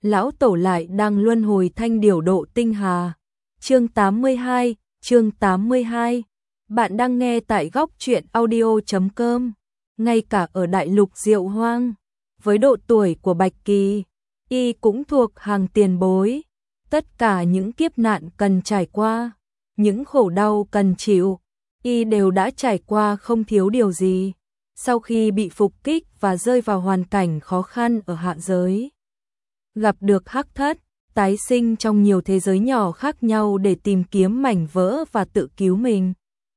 lão tổ lại đang luân hồi thanh điểu độ tinh hà. Chương 82. Bạn đang nghe tại góc truyện audio.com. Ngay cả ở đại lục Diệu Hoang, với độ tuổi của Bạch Kỳ, y cũng thuộc hàng tiền bối. Tất cả những kiếp nạn cần trải qua, những khổ đau cần chịu, y đều đã trải qua không thiếu điều gì. Sau khi bị phục kích và rơi vào hoàn cảnh khó khăn ở hạ giới, gặp được Hắc Thất, tái sinh trong nhiều thế giới nhỏ khác nhau để tìm kiếm mảnh vỡ và tự cứu mình.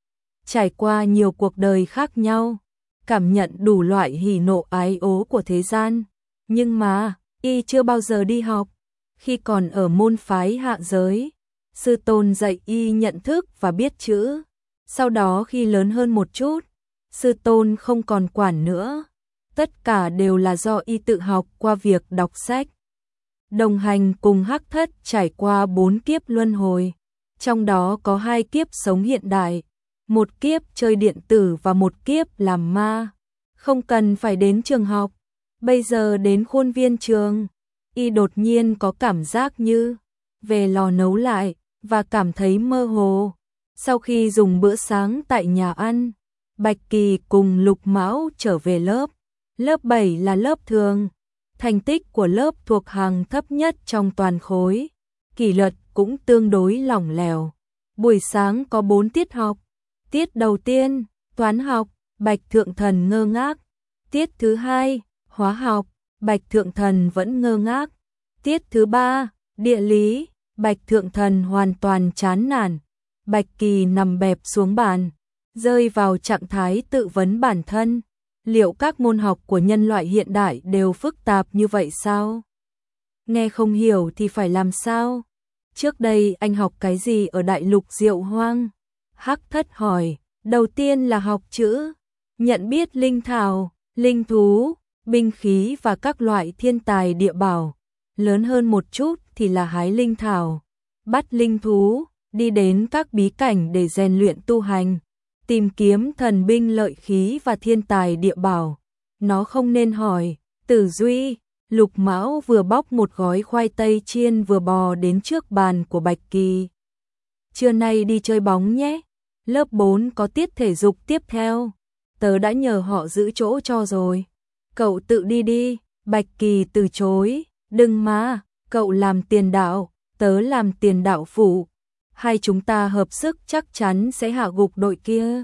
Trải qua nhiều cuộc đời khác nhau, cảm nhận đủ loại hỉ nộ ái ố của thế gian, nhưng mà y chưa bao giờ đi học. Khi còn ở môn phái hạ giới, sư tôn dạy y nhận thức và biết chữ. Sau đó khi lớn hơn một chút, sư tôn không còn quản nữa. Tất cả đều là do y tự học qua việc đọc sách. Đồng hành cùng Hắc Thất trải qua 4 kiếp luân hồi, trong đó có 2 kiếp sống hiện đại, 1 kiếp chơi điện tử và 1 kiếp làm ma. Không cần phải đến trường học, bây giờ đến khuôn viên trường, y đột nhiên có cảm giác như về lò nấu lại và cảm thấy mơ hồ. Sau khi dùng bữa sáng tại nhà ăn, Bạch Kỳ cùng Lục Mão trở về lớp. Lớp 7 là lớp thường, thành tích của lớp thuộc hàng thấp nhất trong toàn khối, kỷ luật cũng tương đối lỏng lẻo. Buổi sáng có 4 tiết học. Tiết đầu tiên, toán học, Bạch Thượng Thần ngơ ngác. Tiết thứ hai, hóa học, Bạch Thượng Thần vẫn ngơ ngác. Tiết thứ ba, địa lý, Bạch Thượng Thần hoàn toàn chán nản. Bạch Kỳ nằm bẹp xuống bàn, rơi vào trạng thái tự vấn bản thân. Liệu các môn học của nhân loại hiện đại đều phức tạp như vậy sao? Nghe không hiểu thì phải làm sao? Trước đây anh học cái gì ở đại lục Diệu Hoang? Hắc Thất hỏi. Đầu tiên là học chữ, nhận biết linh thảo, linh thú, binh khí và các loại thiên tài địa bảo. Lớn hơn một chút thì là hái linh thảo, bắt linh thú, đi đến các bí cảnh để rèn luyện tu hành, tìm kiếm thần binh lợi khí và thiên tài địa bảo. Nó không nên hỏi. Tử Duy, Lục Mão vừa bóc một gói khoai tây chiên vừa bò đến trước bàn của Bạch Kỳ. Trưa nay đi chơi bóng nhé. Lớp 4 có tiết thể dục tiếp theo. Tớ đã nhờ họ giữ chỗ cho rồi. Cậu tự đi đi. Bạch Kỳ từ chối. Đừng mà, cậu làm tiền đạo, tớ làm tiền đạo phụ. Hai chúng ta hợp sức chắc chắn sẽ hạ gục đội kia.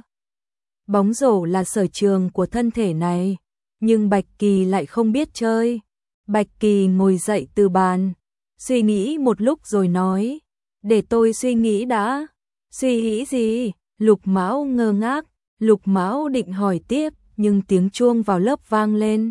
Bóng rổ là sở trường của thân thể này, nhưng Bạch Kỳ lại không biết chơi. Bạch Kỳ ngồi dậy từ bàn, suy nghĩ một lúc rồi nói, để tôi suy nghĩ đã. Suy nghĩ gì? Lục Mão ngơ ngác. Lục Mão định hỏi tiếp, nhưng tiếng chuông vào lớp vang lên.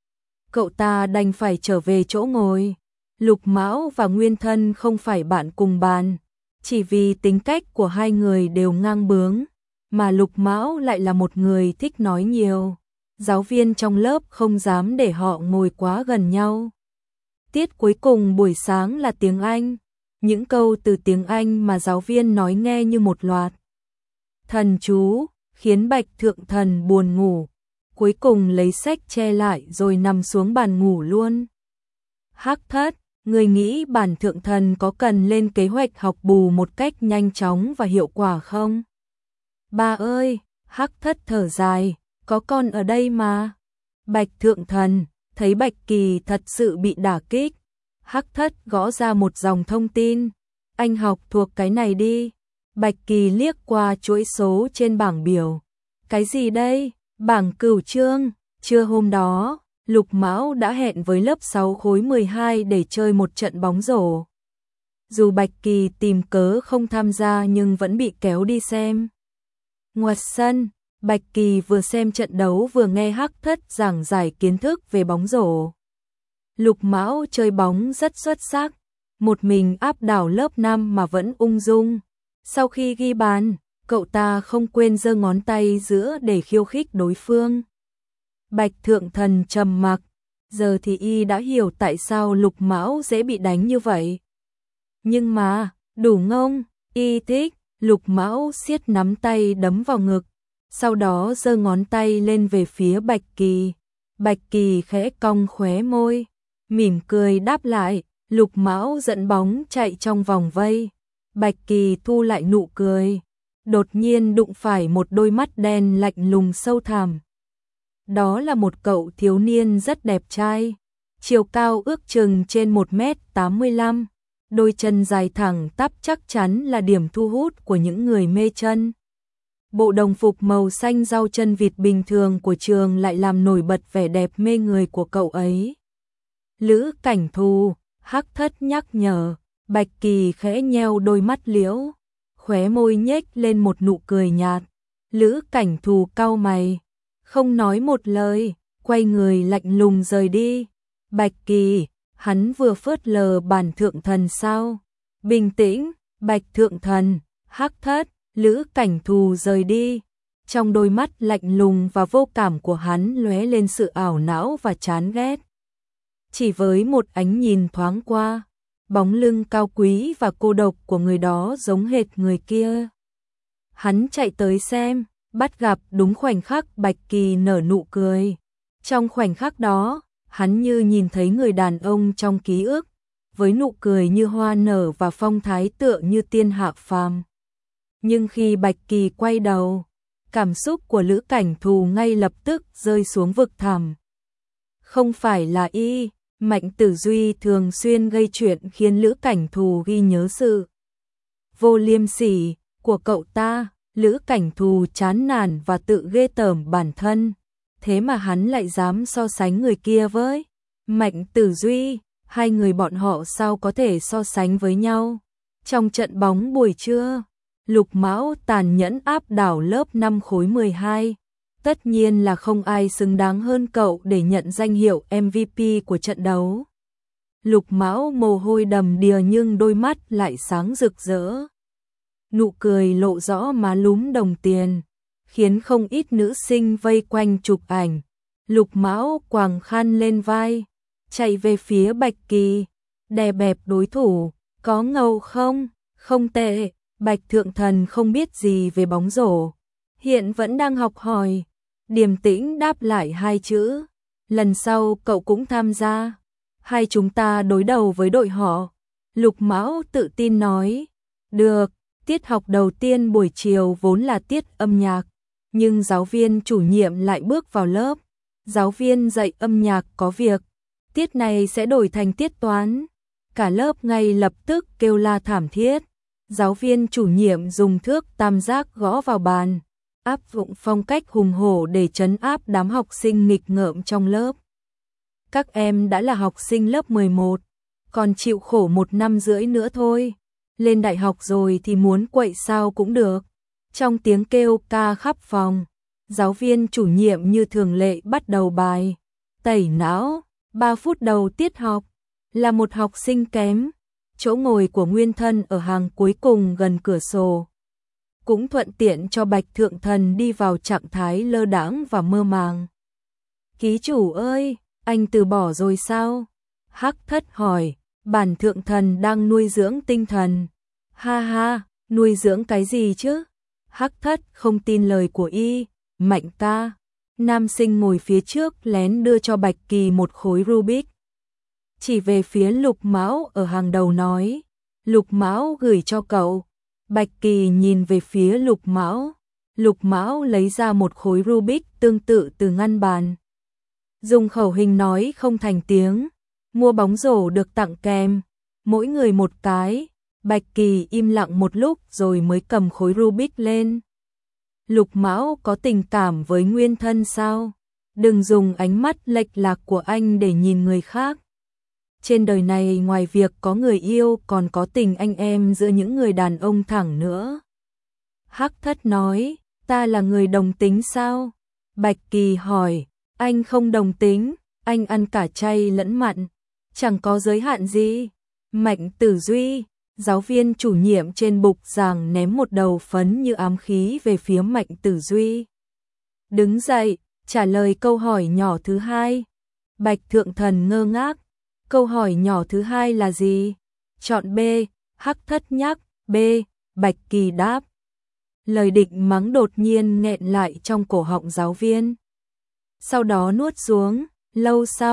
Cậu ta đành phải trở về chỗ ngồi. Lục Mão và Nguyên Thân không phải bạn cùng bàn, chỉ vì tính cách của hai người đều ngang bướng, mà Lục Mão lại là một người thích nói nhiều. Giáo viên trong lớp không dám để họ ngồi quá gần nhau. Tiết cuối cùng buổi sáng là tiếng Anh. Những câu từ tiếng Anh mà giáo viên nói nghe như một loạt thần chú, khiến Bạch Thượng Thần buồn ngủ. Cuối cùng lấy sách che lại rồi nằm xuống bàn ngủ luôn. Hắc Thất, người nghĩ bản Thượng Thần có cần lên kế hoạch học bù một cách nhanh chóng và hiệu quả không? Ba ơi, Hắc Thất thở dài, có con ở đây mà. Bạch Thượng Thần thấy Bạch Kỳ thật sự bị đả kích. Hắc Thất gõ ra một dòng thông tin. Anh học thuộc cái này đi. Bạch Kỳ liếc qua chuỗi số trên bảng biểu. Cái gì đây? Bảng cửu chương. Trưa hôm đó, Lục Mão đã hẹn với lớp 6 khối 12 để chơi một trận bóng rổ. Dù Bạch Kỳ tìm cớ không tham gia nhưng vẫn bị kéo đi xem. Ngoài sân, Bạch Kỳ vừa xem trận đấu vừa nghe Hắc Thất giảng giải kiến thức về bóng rổ. Lục Mão chơi bóng rất xuất sắc, một mình áp đảo lớp 5 mà vẫn ung dung. Sau khi ghi bàn, cậu ta không quên giơ ngón tay giữa để khiêu khích đối phương. Bạch Thượng Thần trầm mặc, giờ thì y đã hiểu tại sao Lục Mão dễ bị đánh như vậy. Nhưng mà, đủ ngông, y thích. Lục Mão siết nắm tay đấm vào ngực, sau đó giơ ngón tay lên về phía Bạch Kỳ. Bạch Kỳ khẽ cong khóe môi, mỉm cười đáp lại. Lục Mão dẫn bóng chạy trong vòng vây. Bạch Kỳ thu lại nụ cười, đột nhiên đụng phải một đôi mắt đen lạnh lùng sâu thẳm. Đó là một cậu thiếu niên rất đẹp trai, chiều cao ước chừng trên 1m85, đôi chân dài thẳng tắp chắc chắn là điểm thu hút của những người mê chân. Bộ đồng phục màu xanh rau chân vịt bình thường của trường lại làm nổi bật vẻ đẹp mê người của cậu ấy. Lữ Cảnh Thù, Hắc Thất nhắc nhở. Bạch Kỳ khẽ nheo đôi mắt liễu, khóe môi nhếch lên một nụ cười nhạt. Lữ Cảnh Thù cau mày, không nói một lời, quay người lạnh lùng rời đi. Bạch Kỳ, hắn vừa phớt lờ bản thượng thần sao? Bình tĩnh, Bạch thượng thần. Hắc Thất. Lữ Cảnh Thù rời đi. Trong đôi mắt lạnh lùng và vô cảm của hắn lóe lên sự ảo não và chán ghét. Chỉ với một ánh nhìn thoáng qua, bóng lưng cao quý và cô độc của người đó giống hệt người kia. Hắn chạy tới xem, bắt gặp đúng khoảnh khắc Bạch Kỳ nở nụ cười. Trong khoảnh khắc đó, hắn như nhìn thấy người đàn ông trong ký ức, với nụ cười như hoa nở và phong thái tựa như tiên hạ phàm. Nhưng khi Bạch Kỳ quay đầu, cảm xúc của Lữ Cảnh Thù ngay lập tức rơi xuống vực thẳm. Không phải là y, Mạnh Tử Duy thường xuyên gây chuyện khiến Lữ Cảnh Thù ghi nhớ sự vô liêm sỉ của cậu ta. Lữ Cảnh Thù chán nản và tự ghê tởm bản thân, thế mà hắn lại dám so sánh người kia với Mạnh Tử Duy, hai người bọn họ sao có thể so sánh với nhau. Trong trận bóng buổi trưa, Lục Mão tàn nhẫn áp đảo lớp 5 khối 12. Tất nhiên là không ai xứng đáng hơn cậu để nhận danh hiệu MVP của trận đấu. Lục Mão mồ hôi đầm đìa nhưng đôi mắt lại sáng rực rỡ. Nụ cười lộ rõ má lúm đồng tiền, khiến không ít nữ sinh vây quanh chụp ảnh. Lục Mão quàng khăn lên vai, chạy về phía Bạch Kỳ, đè bẹp đối thủ. Có ngầu không? Không tệ. Bạch thượng thần không biết gì về bóng rổ, hiện vẫn đang học hỏi. Điềm tĩnh đáp lại hai chữ. Lần sau cậu cũng tham gia. Hai chúng ta đối đầu với đội họ. Lục Mão tự tin nói. Được, tiết học đầu tiên buổi chiều vốn là tiết âm nhạc, nhưng giáo viên chủ nhiệm lại bước vào lớp. Giáo viên dạy âm nhạc có việc, tiết này sẽ đổi thành tiết toán. Cả lớp ngay lập tức kêu la thảm thiết. Giáo viên chủ nhiệm dùng thước tam giác gõ vào bàn, áp dụng phong cách hùng hổ để trấn áp đám học sinh nghịch ngợm trong lớp. Các em đã là học sinh lớp 11, còn chịu khổ 1 năm rưỡi nữa thôi. Lên đại học rồi thì muốn quậy sao cũng được. Trong tiếng kêu ca khắp phòng, giáo viên chủ nhiệm như thường lệ bắt đầu bài tẩy não. 3 phút đầu tiết học, là một học sinh kém. Chỗ ngồi của Nguyên Thân ở hàng cuối cùng gần cửa sổ, cũng thuận tiện cho Bạch thượng thần đi vào trạng thái lơ đãng và mơ màng. Ký chủ ơi, anh từ bỏ rồi sao? Hắc Thất hỏi. Bản thượng thần đang nuôi dưỡng tinh thần. Ha ha, nuôi dưỡng cái gì chứ? Hắc Thất không tin lời của y. Mạnh ca. Nam sinh ngồi phía trước lén đưa cho Bạch Kỳ một khối Rubik. Chỉ về phía Lục Mão ở hàng đầu nói. Lục Mão gửi cho cậu. Bạch Kỳ nhìn về phía Lục Mão. Lục Mão lấy ra một khối Rubik tương tự từ ngăn bàn. Dùng khẩu hình nói không thành tiếng. Mua bóng rổ được tặng kèm, mỗi người một cái. Bạch Kỳ im lặng một lúc rồi mới cầm khối Rubik lên. Lục Mão có tình cảm với Nguyên Thân sao? Đừng dùng ánh mắt lệch lạc của anh để nhìn người khác. Trên đời này ngoài việc có người yêu còn có tình anh em giữa những người đàn ông thẳng nữa. Hắc Thất nói, ta là người đồng tính sao? Bạch Kỳ hỏi, anh không đồng tính, anh ăn cả chay lẫn mặn, chẳng có giới hạn gì. Mạnh Tử Duy, giáo viên chủ nhiệm trên bục giảng ném một đầu phấn như ám khí về phía Mạnh Tử Duy. Đứng dậy, trả lời câu hỏi nhỏ thứ hai. Bạch thượng thần ngơ ngác. Câu hỏi nhỏ thứ hai là gì? Chọn B. Hắc Thất nhắc. B. Bạch Kỳ đáp. Lời định mắng đột nhiên nghẹn lại trong cổ họng giáo viên. Sau đó nuốt xuống. Lâu sau,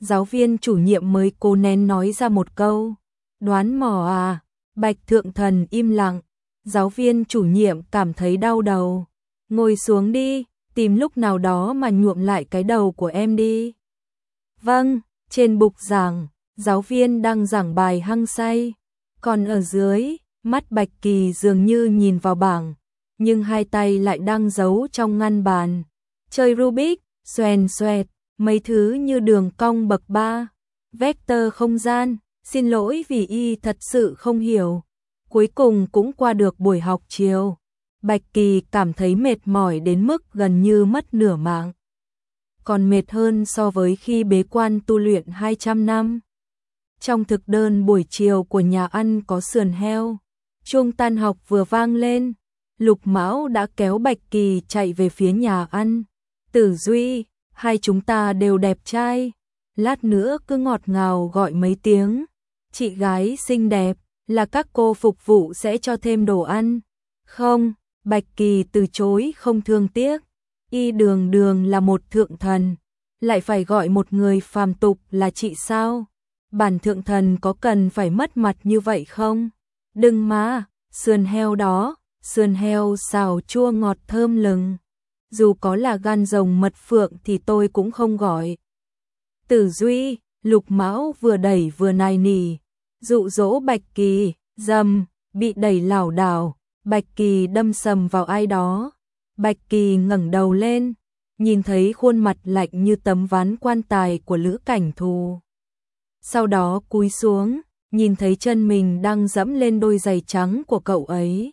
giáo viên chủ nhiệm mới cố nén nói ra một câu. Đoán mò à? Bạch Thượng Thần im lặng. Giáo viên chủ nhiệm cảm thấy đau đầu. Ngồi xuống đi, tìm lúc nào đó mà nhuộm lại cái đầu của em đi. Vâng, trên bục giảng, giáo viên đang giảng bài hăng say. Còn ở dưới, mắt Bạch Kỳ dường như nhìn vào bảng, nhưng hai tay lại đang giấu trong ngăn bàn. Chơi Rubik, xoèn xoẹt, mấy thứ như đường cong bậc 3, vector không gian, xin lỗi vì y thật sự không hiểu. Cuối cùng cũng qua được buổi học chiều. Bạch Kỳ cảm thấy mệt mỏi đến mức gần như mất nửa mạng. Còn mệt hơn so với khi bế quan tu luyện 200 năm. Trong thực đơn buổi chiều của nhà ăn có sườn heo. Chuông tan học vừa vang lên, Lục Mão đã kéo Bạch Kỳ chạy về phía nhà ăn. Tử Duy, hai chúng ta đều đẹp trai, lát nữa cứ ngọt ngào gọi mấy tiếng. Chị gái xinh đẹp, là các cô phục vụ sẽ cho thêm đồ ăn. Không, Bạch Kỳ từ chối không thương tiếc. Y đường đường là một thượng thần, lại phải gọi một người phàm tục là chị sao? Bản thượng thần có cần phải mất mặt như vậy không? Đừng mà, sườn heo đó, sườn heo xào chua ngọt thơm lừng. Dù có là gan rồng mật phượng thì tôi cũng không gọi. Tử Duy, Lục Mão vừa đẩy vừa nài nỉ, dụ dỗ Bạch Kỳ, dầm, bị đẩy lảo đảo, Bạch Kỳ đâm sầm vào ai đó. Bạch Kỳ ngẩng đầu lên, nhìn thấy khuôn mặt lạnh như tấm ván quan tài của Lữ Cảnh Thù. Sau đó cúi xuống, nhìn thấy chân mình đang dẫm lên đôi giày trắng của cậu ấy.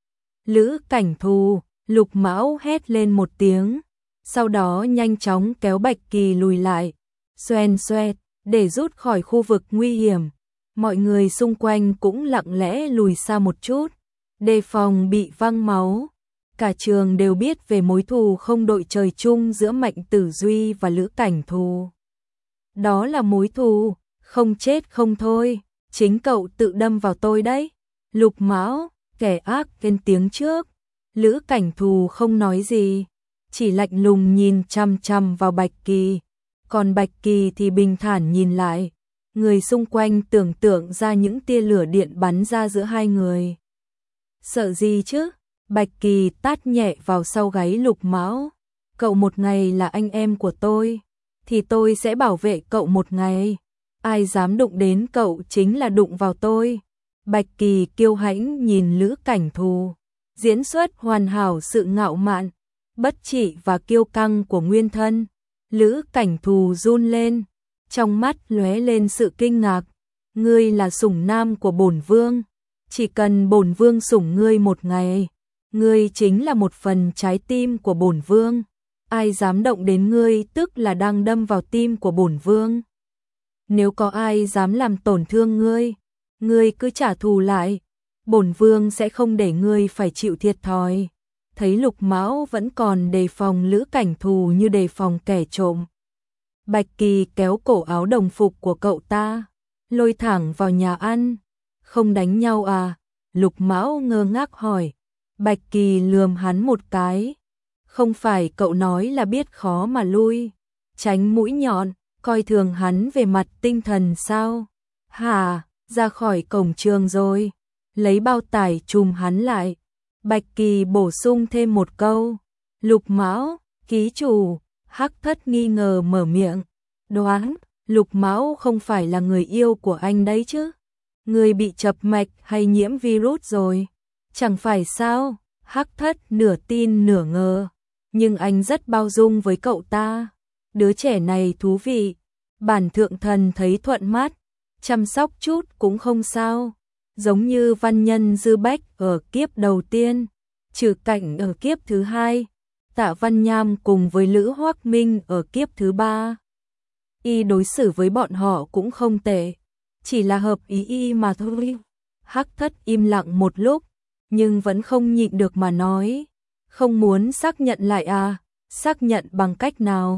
Lữ Cảnh Thù, Lục Mão hét lên một tiếng, sau đó nhanh chóng kéo Bạch Kỳ lùi lại, xoèn xoẹt, để rút khỏi khu vực nguy hiểm. Mọi người xung quanh cũng lặng lẽ lùi xa một chút, đề phòng bị văng máu. Cả trường đều biết về mối thù không đội trời chung giữa Mạnh Tử Duy và Lữ Cảnh Thù. Đó là mối thù, không chết không thôi, chính cậu tự đâm vào tôi đấy. Lục Mão, kẻ ác lên tiếng trước. Lữ Cảnh Thù không nói gì, chỉ lạnh lùng nhìn chằm chằm vào Bạch Kỳ. Còn Bạch Kỳ thì bình thản nhìn lại. Người xung quanh tưởng tượng ra những tia lửa điện bắn ra giữa hai người. Sợ gì chứ? Bạch Kỳ tát nhẹ vào sau gáy Lục Mão. Cậu một ngày là anh em của tôi, thì tôi sẽ bảo vệ cậu một ngày. Ai dám đụng đến cậu chính là đụng vào tôi. Bạch Kỳ kiêu hãnh nhìn Lữ Cảnh Thù, diễn xuất hoàn hảo sự ngạo mạn, bất trị và kiêu căng của nguyên thân. Lữ Cảnh Thù run lên, trong mắt lóe lên sự kinh ngạc. Ngươi là sủng nam của bổn vương, chỉ cần bổn vương sủng ngươi một ngày, ngươi chính là một phần trái tim của bổn vương. Ai dám động đến ngươi tức là đang đâm vào tim của bổn vương. Nếu có ai dám làm tổn thương ngươi, ngươi cứ trả thù lại, bổn vương sẽ không để ngươi phải chịu thiệt thòi. Thấy Lục Mão vẫn còn đề phòng Lữ Cảnh Thù như đề phòng kẻ trộm, Bạch Kỳ kéo cổ áo đồng phục của cậu ta, lôi thẳng vào nhà ăn. Không đánh nhau à? Lục Mão ngơ ngác hỏi. Bạch Kỳ lườm hắn một cái. Không phải cậu nói là biết khó mà lui, tránh mũi nhọn, coi thường hắn về mặt tinh thần sao? Hả? Ra khỏi cổng trường rồi. Lấy bao tải chùm hắn lại. Bạch Kỳ bổ sung thêm một câu. Lục Mão, ký chủ. Hắc Thất nghi ngờ mở miệng. Đoán, Lục Mão không phải là người yêu của anh đấy chứ? Người bị chập mạch hay nhiễm virus rồi? Chẳng phải sao? Hắc Thất nửa tin nửa ngờ. Nhưng anh rất bao dung với cậu ta. Đứa trẻ này thú vị. Bản thượng thần thấy thuận mắt. Chăm sóc chút cũng không sao. Giống như văn nhân Dư Bách ở kiếp đầu tiên. Trừ Cảnh ở kiếp thứ hai. Tạ Văn Nham cùng với Lữ Hoắc Minh ở kiếp thứ ba. Y đối xử với bọn họ cũng không tệ. Chỉ là hợp ý y mà thôi. Hắc Thất im lặng một lúc, nhưng vẫn không nhịn được mà nói. Không muốn xác nhận lại à? Xác nhận bằng cách nào?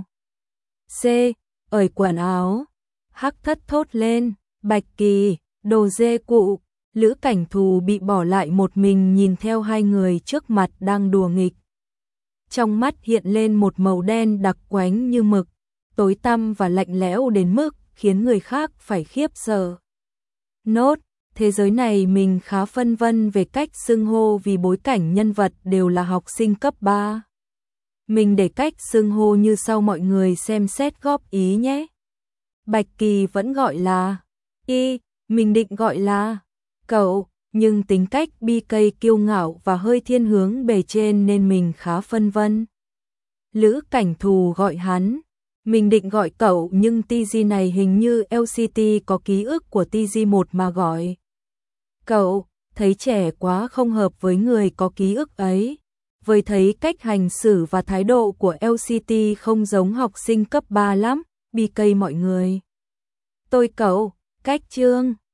C. Ởi quần áo. Hắc Thất thốt lên. Bạch Kỳ, đồ dê cụ. Lữ Cảnh Thù bị bỏ lại một mình nhìn theo hai người trước mặt đang đùa nghịch. Trong mắt hiện lên một màu đen đặc quánh như mực, tối tăm và lạnh lẽo đến mức khiến người khác phải khiếp sợ. Nốt, thế giới này mình khá phân vân về cách xưng hô vì bối cảnh nhân vật đều là học sinh cấp 3. Mình để cách xưng hô như sau, mọi người xem xét góp ý nhé. Bạch Kỳ vẫn gọi là Y, mình định gọi là cậu, nhưng tính cách BK kiêu ngạo và hơi thiên hướng bề trên nên mình khá phân vân. Lữ Cảnh Thù gọi hắn, mình định gọi cậu nhưng TG này hình như LCT có ký ức của TG1 mà gọi cậu, thấy trẻ quá không hợp với người có ký ức ấy. Với thấy cách hành xử và thái độ của LCT không giống học sinh cấp 3 lắm, BK mọi người. Tôi cậu, cách chương.